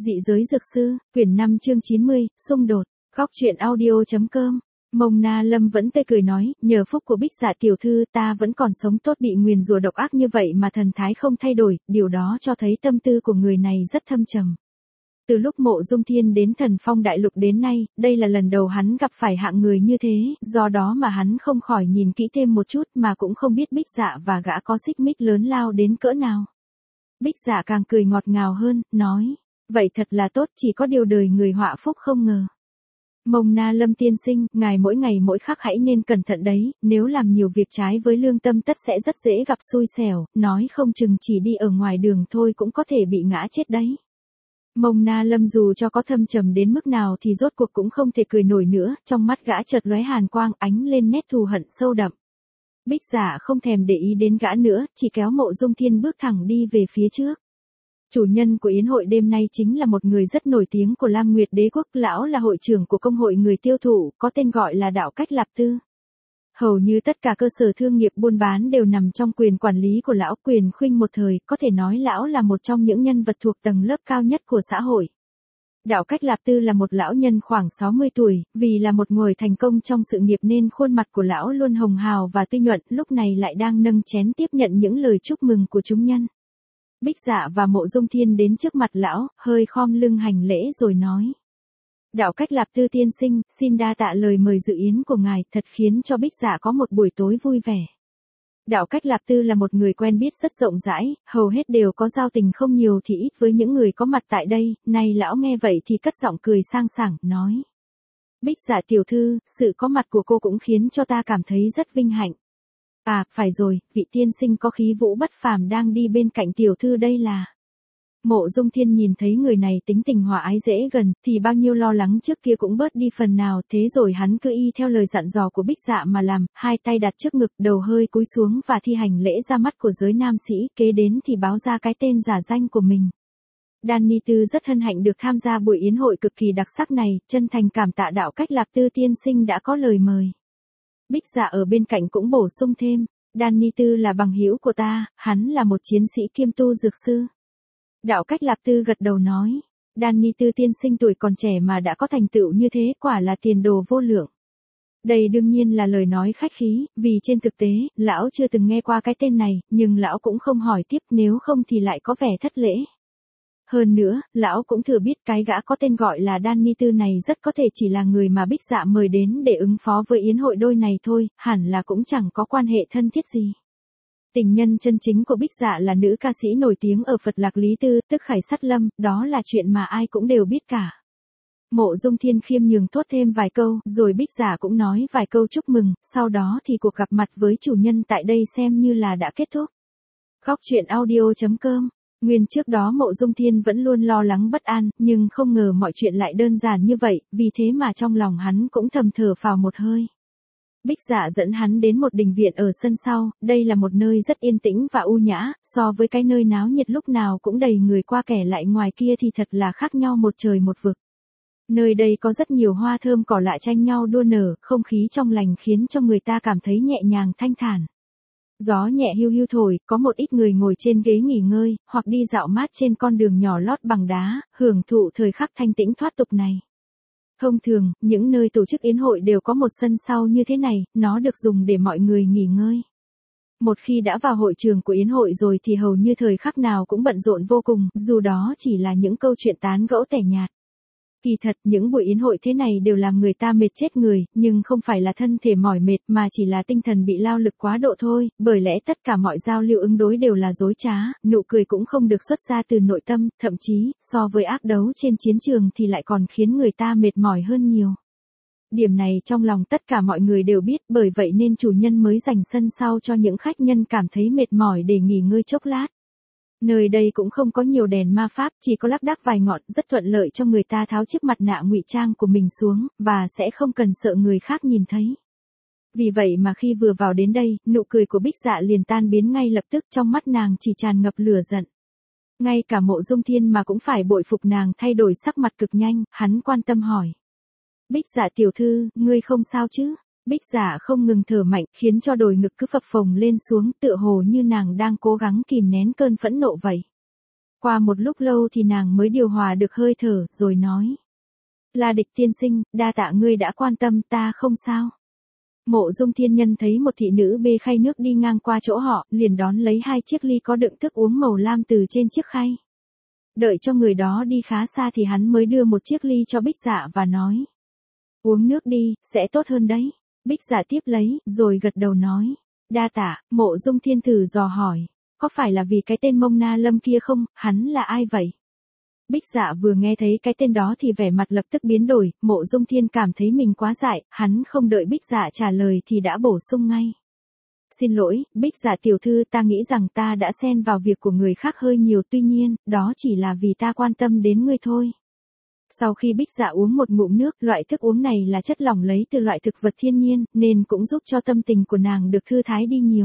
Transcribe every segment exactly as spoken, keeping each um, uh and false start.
Dị giới dược sư, quyển năm chương chín mươi, xung đột, góc truyện audio.com. Mông Na Lâm vẫn tươi cười nói, nhờ phúc của Bích Dạ tiểu thư ta vẫn còn sống tốt, bị nguyền rủa độc ác như vậy mà thần thái không thay đổi, điều đó cho thấy tâm tư của người này rất thâm trầm. Từ lúc Mộ Dung Thiên đến Thần Phong Đại Lục đến nay, đây là lần đầu hắn gặp phải hạng người như thế, do đó mà hắn không khỏi nhìn kỹ thêm một chút mà cũng không biết Bích Dạ và gã có xích mích lớn lao đến cỡ nào. Bích Dạ càng cười ngọt ngào hơn, nói, vậy thật là tốt, chỉ có điều đời người họa phúc không ngờ. Mông Na Lâm tiên sinh, ngài mỗi ngày mỗi khắc hãy nên cẩn thận đấy, nếu làm nhiều việc trái với lương tâm tất sẽ rất dễ gặp xui xẻo, nói không chừng chỉ đi ở ngoài đường thôi cũng có thể bị ngã chết đấy. Mông Na Lâm dù cho có thâm trầm đến mức nào thì rốt cuộc cũng không thể cười nổi nữa, trong mắt gã chợt lóe hàn quang ánh lên nét thù hận sâu đậm. Bích Dạ không thèm để ý đến gã nữa, chỉ kéo Mộ Dung Thiên bước thẳng đi về phía trước. Chủ nhân của yến hội đêm nay chính là một người rất nổi tiếng của Lam Nguyệt Đế quốc, lão là hội trưởng của công hội người tiêu thụ, có tên gọi là Đạo Cách Lạp Tư. Hầu như tất cả cơ sở thương nghiệp buôn bán đều nằm trong quyền quản lý của lão, quyền khuynh một thời, có thể nói lão là một trong những nhân vật thuộc tầng lớp cao nhất của xã hội. Đạo Cách Lạp Tư là một lão nhân khoảng sáu mươi tuổi, vì là một người thành công trong sự nghiệp nên khuôn mặt của lão luôn hồng hào và tươi nhuận, lúc này lại đang nâng chén tiếp nhận những lời chúc mừng của chúng nhân. Bích Dạ và Mộ Dung Thiên đến trước mặt lão, hơi khom lưng hành lễ rồi nói. Đạo Cách Lạp Tư tiên sinh, xin đa tạ lời mời dự yến của ngài, thật khiến cho Bích Dạ có một buổi tối vui vẻ. Đạo Cách Lạp Tư là một người quen biết rất rộng rãi, hầu hết đều có giao tình không nhiều thì ít với những người có mặt tại đây, nay lão nghe vậy thì cất giọng cười sang sảng, nói. Bích Dạ tiểu thư, sự có mặt của cô cũng khiến cho ta cảm thấy rất vinh hạnh. À, phải rồi, vị tiên sinh có khí vũ bất phàm đang đi bên cạnh tiểu thư đây là. Mộ Dung Thiên nhìn thấy người này tính tình hòa ái dễ gần, thì bao nhiêu lo lắng trước kia cũng bớt đi phần nào, thế rồi hắn cứ y theo lời dặn dò của Bích Dạ mà làm, hai tay đặt trước ngực, đầu hơi cúi xuống và thi hành lễ ra mắt của giới nam sĩ, kế đến thì báo ra cái tên giả danh của mình. Đan Tư rất hân hạnh được tham gia buổi yến hội cực kỳ đặc sắc này, chân thành cảm tạ Đạo Cách Lạp Tư tiên sinh đã có lời mời. Bích Dạ ở bên cạnh cũng bổ sung thêm, Đan Tư là bằng hữu của ta, hắn là một chiến sĩ kiêm tu dược sư. Đạo Cách Lạp Tư gật đầu nói, Đan Tư tiên sinh tuổi còn trẻ mà đã có thành tựu như thế, quả là tiền đồ vô lượng. Đây đương nhiên là lời nói khách khí, vì trên thực tế, lão chưa từng nghe qua cái tên này, nhưng lão cũng không hỏi tiếp, nếu không thì lại có vẻ thất lễ. Hơn nữa, lão cũng thừa biết cái gã có tên gọi là Đan Tư này rất có thể chỉ là người mà Bích Dạ mời đến để ứng phó với yến hội đôi này thôi, hẳn là cũng chẳng có quan hệ thân thiết gì. Tình nhân chân chính của Bích Dạ là nữ ca sĩ nổi tiếng ở Phật Lạc Lý Tư, tức Khải Sát Lâm, đó là chuyện mà ai cũng đều biết cả. Mộ Dung Thiên khiêm nhường thốt thêm vài câu, rồi Bích Dạ cũng nói vài câu chúc mừng, sau đó thì cuộc gặp mặt với chủ nhân tại đây xem như là đã kết thúc. Góc truyện audio.com. Nguyên trước đó Mộ Dung Thiên vẫn luôn lo lắng bất an, nhưng không ngờ mọi chuyện lại đơn giản như vậy, vì thế mà trong lòng hắn cũng thầm thở phào một hơi. Bích Dạ dẫn hắn đến một đình viện ở sân sau, đây là một nơi rất yên tĩnh và u nhã, so với cái nơi náo nhiệt lúc nào cũng đầy người qua kẻ lại ngoài kia thì thật là khác nhau một trời một vực. Nơi đây có rất nhiều hoa thơm cỏ lạ tranh nhau đua nở, không khí trong lành khiến cho người ta cảm thấy nhẹ nhàng thanh thản. Gió nhẹ hiu hiu thổi, có một ít người ngồi trên ghế nghỉ ngơi, hoặc đi dạo mát trên con đường nhỏ lót bằng đá, hưởng thụ thời khắc thanh tĩnh thoát tục này. Thông thường, những nơi tổ chức yến hội đều có một sân sau như thế này, nó được dùng để mọi người nghỉ ngơi. Một khi đã vào hội trường của yến hội rồi thì hầu như thời khắc nào cũng bận rộn vô cùng, dù đó chỉ là những câu chuyện tán gẫu tẻ nhạt. Kỳ thật, những buổi yến hội thế này đều làm người ta mệt chết người, nhưng không phải là thân thể mỏi mệt mà chỉ là tinh thần bị lao lực quá độ thôi, bởi lẽ tất cả mọi giao lưu ứng đối đều là dối trá, nụ cười cũng không được xuất ra từ nội tâm, thậm chí, so với ác đấu trên chiến trường thì lại còn khiến người ta mệt mỏi hơn nhiều. Điểm này trong lòng tất cả mọi người đều biết, bởi vậy nên chủ nhân mới dành sân sau cho những khách nhân cảm thấy mệt mỏi để nghỉ ngơi chốc lát. Nơi đây cũng không có nhiều đèn ma pháp, chỉ có lác đác vài ngọn, rất thuận lợi cho người ta tháo chiếc mặt nạ ngụy trang của mình xuống, và sẽ không cần sợ người khác nhìn thấy. Vì vậy mà khi vừa vào đến đây, nụ cười của Bích Dạ liền tan biến ngay lập tức, trong mắt nàng chỉ tràn ngập lửa giận. Ngay cả Mộ Dung Thiên mà cũng phải bội phục nàng thay đổi sắc mặt cực nhanh, hắn quan tâm hỏi. Bích Dạ tiểu thư, ngươi không sao chứ? Bích Dạ không ngừng thở mạnh, khiến cho đồi ngực cứ phập phồng lên xuống, tựa hồ như nàng đang cố gắng kìm nén cơn phẫn nộ vậy. Qua một lúc lâu thì nàng mới điều hòa được hơi thở, rồi nói. La Địch tiên sinh, đa tạ ngươi đã quan tâm, ta không sao. Mộ Dung Thiên Nhân thấy một thị nữ bê khay nước đi ngang qua chỗ họ, liền đón lấy hai chiếc ly có đựng thức uống màu lam từ trên chiếc khay. Đợi cho người đó đi khá xa thì hắn mới đưa một chiếc ly cho Bích Dạ và nói. Uống nước đi, sẽ tốt hơn đấy. Bích Dạ tiếp lấy, rồi gật đầu nói. Đa tạ. Mộ Dung Thiên thử dò hỏi. Có phải là vì cái tên Mông Na Lâm kia không, hắn là ai vậy? Bích Dạ vừa nghe thấy cái tên đó thì vẻ mặt lập tức biến đổi, Mộ Dung Thiên cảm thấy mình quá dại, hắn không đợi Bích Dạ trả lời thì đã bổ sung ngay. Xin lỗi, Bích Dạ tiểu thư, ta nghĩ rằng ta đã xen vào việc của người khác hơi nhiều, tuy nhiên, đó chỉ là vì ta quan tâm đến ngươi thôi. Sau khi Bích Dạ uống một ngụm nước, loại thức uống này là chất lỏng lấy từ loại thực vật thiên nhiên, nên cũng giúp cho tâm tình của nàng được thư thái đi nhiều.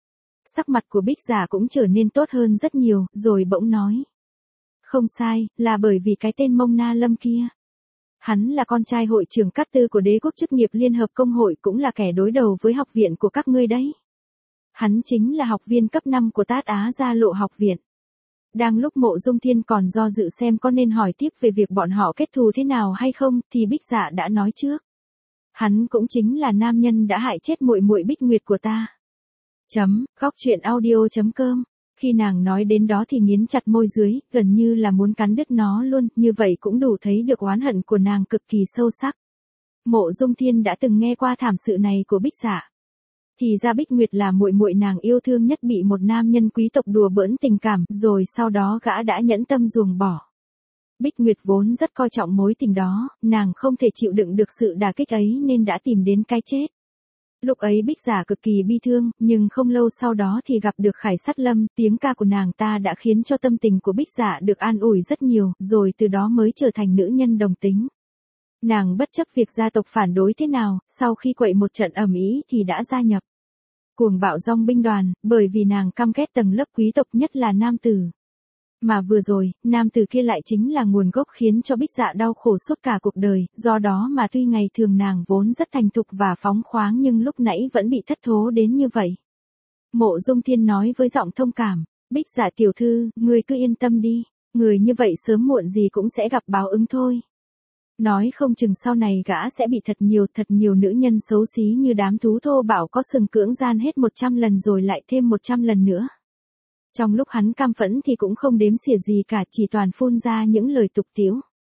Sắc mặt của Bích Dạ cũng trở nên tốt hơn rất nhiều, rồi bỗng nói. Không sai, là bởi vì cái tên Mông Na Lâm kia. Hắn là con trai hội trưởng Cát Tư của đế quốc chức nghiệp Liên hợp Công hội, cũng là kẻ đối đầu với học viện của các ngươi đấy. Hắn chính là học viên cấp năm của Tát Á Gia Lộ học viện. Đang lúc Mộ Dung Thiên còn do dự xem có nên hỏi tiếp về việc bọn họ kết thù thế nào hay không, thì Bích Dạ đã nói trước. Hắn cũng chính là nam nhân đã hại chết muội muội Bích Nguyệt của ta. Chấm, góc truyện audio chấm com. Khi nàng nói đến đó thì nghiến chặt môi dưới, gần như là muốn cắn đứt nó luôn, như vậy cũng đủ thấy được oán hận của nàng cực kỳ sâu sắc. Mộ Dung Thiên đã từng nghe qua thảm sự này của Bích Dạ. Thì ra Bích Nguyệt là muội muội nàng yêu thương nhất bị một nam nhân quý tộc đùa bỡn tình cảm, rồi sau đó gã đã nhẫn tâm ruồng bỏ. Bích Nguyệt vốn rất coi trọng mối tình đó, nàng không thể chịu đựng được sự đả kích ấy nên đã tìm đến cái chết. Lúc ấy Bích Dạ cực kỳ bi thương, nhưng không lâu sau đó thì gặp được Khải Sát Lâm, tiếng ca của nàng ta đã khiến cho tâm tình của Bích Dạ được an ủi rất nhiều, rồi từ đó mới trở thành nữ nhân đồng tính. Nàng bất chấp việc gia tộc phản đối thế nào, sau khi quậy một trận ầm ĩ thì đã gia nhập Cuồng Bạo Dòng binh đoàn, bởi vì nàng căm ghét tầng lớp quý tộc nhất là nam tử. Mà vừa rồi, nam tử kia lại chính là nguồn gốc khiến cho Bích Dạ đau khổ suốt cả cuộc đời, do đó mà tuy ngày thường nàng vốn rất thành thục và phóng khoáng nhưng lúc nãy vẫn bị thất thố đến như vậy. Mộ Dung Thiên nói với giọng thông cảm, Bích Dạ tiểu thư, người cứ yên tâm đi, người như vậy sớm muộn gì cũng sẽ gặp báo ứng thôi. Nói không chừng sau này gã sẽ bị thật nhiều thật nhiều nữ nhân xấu xí như đám thú thô bạo có sừng cưỡng gian hết một trăm lần rồi lại thêm một trăm lần nữa. Trong lúc hắn cam phẫn thì cũng không đếm xỉa gì cả, chỉ toàn phun ra những lời tục tĩu.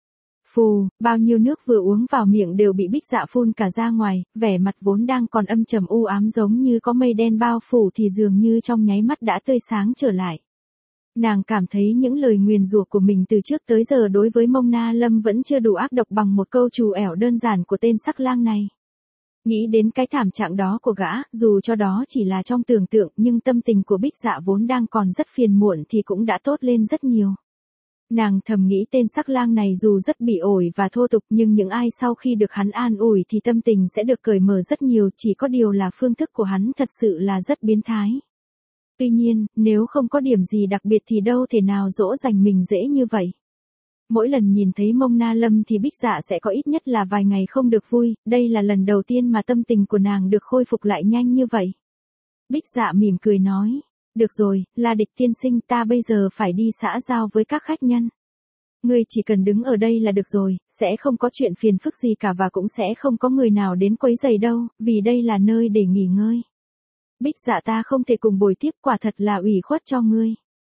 Phù, bao nhiêu nước vừa uống vào miệng đều bị Bích Dạ phun cả ra ngoài, vẻ mặt vốn đang còn âm trầm u ám giống như có mây đen bao phủ thì dường như trong nháy mắt đã tươi sáng trở lại. Nàng cảm thấy những lời nguyền rủa của mình từ trước tới giờ đối với Mông Na Lâm vẫn chưa đủ ác độc bằng một câu trù ẻo đơn giản của tên sắc lang này. Nghĩ đến cái thảm trạng đó của gã, dù cho đó chỉ là trong tưởng tượng nhưng tâm tình của Bích Dạ vốn đang còn rất phiền muộn thì cũng đã tốt lên rất nhiều. Nàng thầm nghĩ tên sắc lang này dù rất bị ổi và thô tục nhưng những ai sau khi được hắn an ủi thì tâm tình sẽ được cởi mở rất nhiều, chỉ có điều là phương thức của hắn thật sự là rất biến thái. Tuy nhiên, nếu không có điểm gì đặc biệt thì đâu thể nào dỗ dành mình dễ như vậy. Mỗi lần nhìn thấy Mông Na Lâm thì Bích Dạ sẽ có ít nhất là vài ngày không được vui, đây là lần đầu tiên mà tâm tình của nàng được khôi phục lại nhanh như vậy. Bích Dạ mỉm cười nói, được rồi, La Địch tiên sinh, ta bây giờ phải đi xã giao với các khách nhân. Ngươi chỉ cần đứng ở đây là được rồi, sẽ không có chuyện phiền phức gì cả và cũng sẽ không có người nào đến quấy rầy đâu, vì đây là nơi để nghỉ ngơi. Bích Dạ ta không thể cùng bồi tiếp, quả thật là ủy khuất cho ngươi.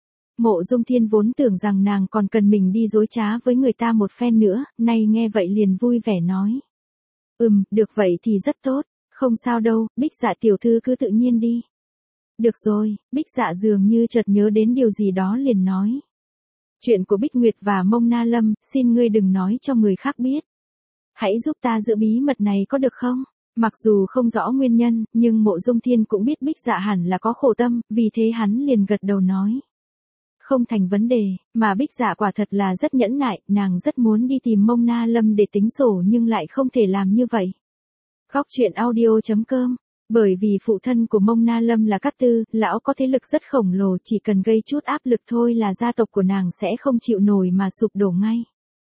Mộ Dung Thiên vốn tưởng rằng nàng còn cần mình đi dối trá với người ta một phen nữa, nay nghe vậy liền vui vẻ nói. Ừm, được vậy thì rất tốt, không sao đâu, Bích Dạ tiểu thư cứ tự nhiên đi. Được rồi, Bích Dạ dường như chợt nhớ đến điều gì đó liền nói. Chuyện của Bích Nguyệt và Mông Na Lâm, xin ngươi đừng nói cho người khác biết. Hãy giúp ta giữ bí mật này có được không? Mặc dù không rõ nguyên nhân, nhưng Mộ Dung Thiên cũng biết Bích Dạ hẳn là có khổ tâm, vì thế hắn liền gật đầu nói. Không thành vấn đề, mà Bích Dạ quả thật là rất nhẫn nại, nàng rất muốn đi tìm Mông Na Lâm để tính sổ nhưng lại không thể làm như vậy. Góc truyện audio chấm com. Bởi vì phụ thân của Mông Na Lâm là Cát Tư, lão có thế lực rất khổng lồ, chỉ cần gây chút áp lực thôi là gia tộc của nàng sẽ không chịu nổi mà sụp đổ ngay.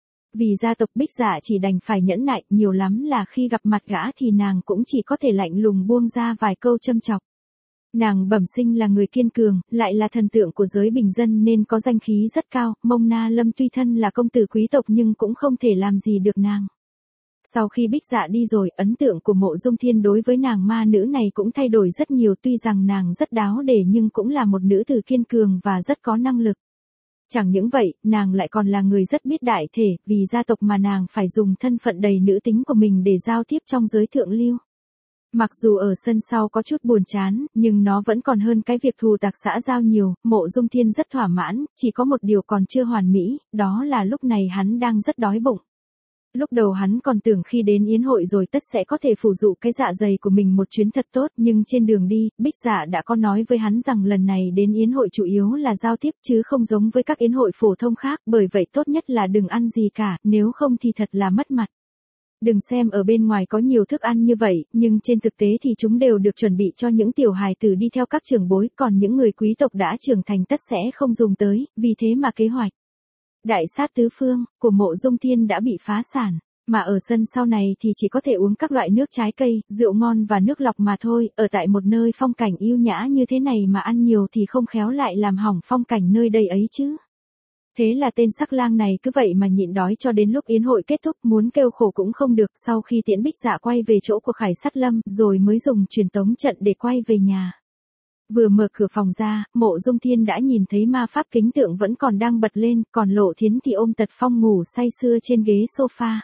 Vì gia tộc Bích Dạ chỉ đành phải nhẫn nại, nhiều lắm là khi gặp mặt gã thì nàng cũng chỉ có thể lạnh lùng buông ra vài câu châm chọc. Nàng bẩm sinh là người kiên cường, lại là thần tượng của giới bình dân nên có danh khí rất cao, Mông Na Lâm tuy thân là công tử quý tộc nhưng cũng không thể làm gì được nàng. Sau khi Bích Dạ đi rồi, ấn tượng của Mộ Dung Thiên đối với nàng ma nữ này cũng thay đổi rất nhiều, tuy rằng nàng rất đáo để nhưng cũng là một nữ tử kiên cường và rất có năng lực. Chẳng những vậy, nàng lại còn là người rất biết đại thể, vì gia tộc mà nàng phải dùng thân phận đầy nữ tính của mình để giao tiếp trong giới thượng lưu. Mặc dù ở sân sau có chút buồn chán, nhưng nó vẫn còn hơn cái việc thù tạc xã giao nhiều, Mộ Dung Thiên rất thỏa mãn, chỉ có một điều còn chưa hoàn mỹ, đó là lúc này hắn đang rất đói bụng. Lúc đầu hắn còn tưởng khi đến yến hội rồi tất sẽ có thể phủ dụ cái dạ dày của mình một chuyến thật tốt, nhưng trên đường đi, Bích Dạ đã có nói với hắn rằng lần này đến yến hội chủ yếu là giao tiếp chứ không giống với các yến hội phổ thông khác, bởi vậy tốt nhất là đừng ăn gì cả, nếu không thì thật là mất mặt. Đừng xem ở bên ngoài có nhiều thức ăn như vậy, nhưng trên thực tế thì chúng đều được chuẩn bị cho những tiểu hài tử đi theo các trưởng bối, còn những người quý tộc đã trưởng thành tất sẽ không dùng tới, vì thế mà kế hoạch đại sát tứ phương của Mộ Dung Thiên đã bị phá sản, mà ở sân sau này thì chỉ có thể uống các loại nước trái cây, rượu ngon và nước lọc mà thôi, ở tại một nơi phong cảnh yêu nhã như thế này mà ăn nhiều thì không khéo lại làm hỏng phong cảnh nơi đây ấy chứ. Thế là tên sắc lang này cứ vậy mà nhịn đói cho đến lúc yến hội kết thúc, muốn kêu khổ cũng không được, sau khi tiễn Bích Dạ quay về chỗ của Khải Sát Lâm, rồi mới dùng truyền tống trận để quay về nhà. Vừa mở cửa phòng ra, Mộ Dung Thiên đã nhìn thấy ma pháp kính tượng vẫn còn đang bật lên, còn Lộ Thiến thì ôm Tật Phong ngủ say sưa trên ghế sofa.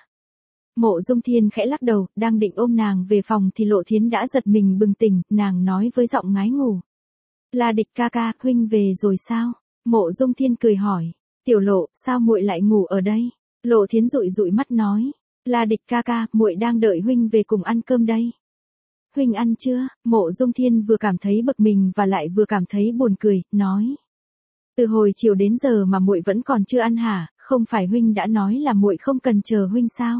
Mộ Dung Thiên khẽ lắc đầu, đang định ôm nàng về phòng thì Lộ Thiến đã giật mình bừng tỉnh, nàng nói với giọng ngái ngủ: "La Địch ca ca, huynh về rồi sao?" Mộ Dung Thiên cười hỏi: "Tiểu Lộ, sao muội lại ngủ ở đây?" Lộ Thiến dụi dụi mắt nói: "La Địch ca ca, muội đang đợi huynh về cùng ăn cơm đây." "Huynh ăn chưa?" Mộ Dung Thiên vừa cảm thấy bực mình và lại vừa cảm thấy buồn cười, nói: "Từ hồi chiều đến giờ mà muội vẫn còn chưa ăn hả? Không phải huynh đã nói là muội không cần chờ huynh sao?"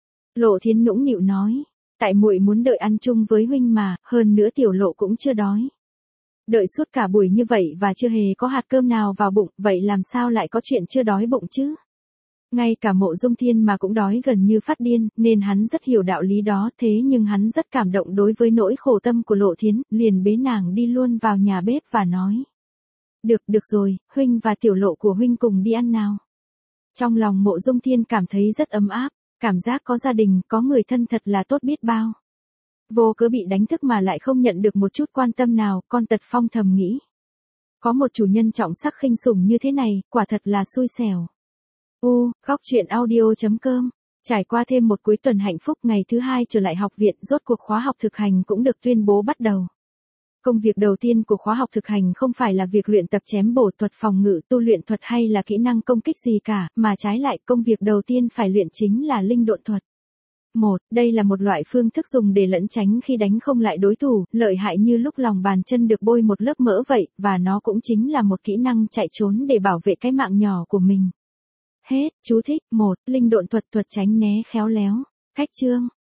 Lộ Thiến nũng nịu nói: "Tại muội muốn đợi ăn chung với huynh mà, hơn nữa Tiểu Lộ cũng chưa đói." Đợi suốt cả buổi như vậy và chưa hề có hạt cơm nào vào bụng, vậy làm sao lại có chuyện chưa đói bụng chứ? Ngay cả Mộ Dung Thiên mà cũng đói gần như phát điên, nên hắn rất hiểu đạo lý đó, thế nhưng hắn rất cảm động đối với nỗi khổ tâm của Lộ Thiến, liền bế nàng đi luôn vào nhà bếp và nói: "Được, được rồi, huynh và Tiểu Lộ của huynh cùng đi ăn nào." Trong lòng Mộ Dung Thiên cảm thấy rất ấm áp, cảm giác có gia đình, có người thân thật là tốt biết bao. Vô cớ bị đánh thức mà lại không nhận được một chút quan tâm nào, con Tật Phong thầm nghĩ. Có một chủ nhân trọng sắc khinh sủng như thế này, quả thật là xui xẻo. U, Góc Truyện Audio chấm com. Trải qua thêm một cuối tuần hạnh phúc, ngày thứ hai trở lại học viện, rốt cuộc khóa học thực hành cũng được tuyên bố bắt đầu. Công việc đầu tiên của khóa học thực hành không phải là việc luyện tập chém bổ thuật phòng ngự, tu luyện thuật hay là kỹ năng công kích gì cả, mà trái lại công việc đầu tiên phải luyện chính là linh độn thuật. một. Đây là một loại phương thức dùng để lẩn tránh khi đánh không lại đối thủ, lợi hại như lúc lòng bàn chân được bôi một lớp mỡ vậy, và nó cũng chính là một kỹ năng chạy trốn để bảo vệ cái mạng nhỏ của mình. Hết, chú thích. một. Linh độn thuật, thuật tránh né khéo léo. Cách chương.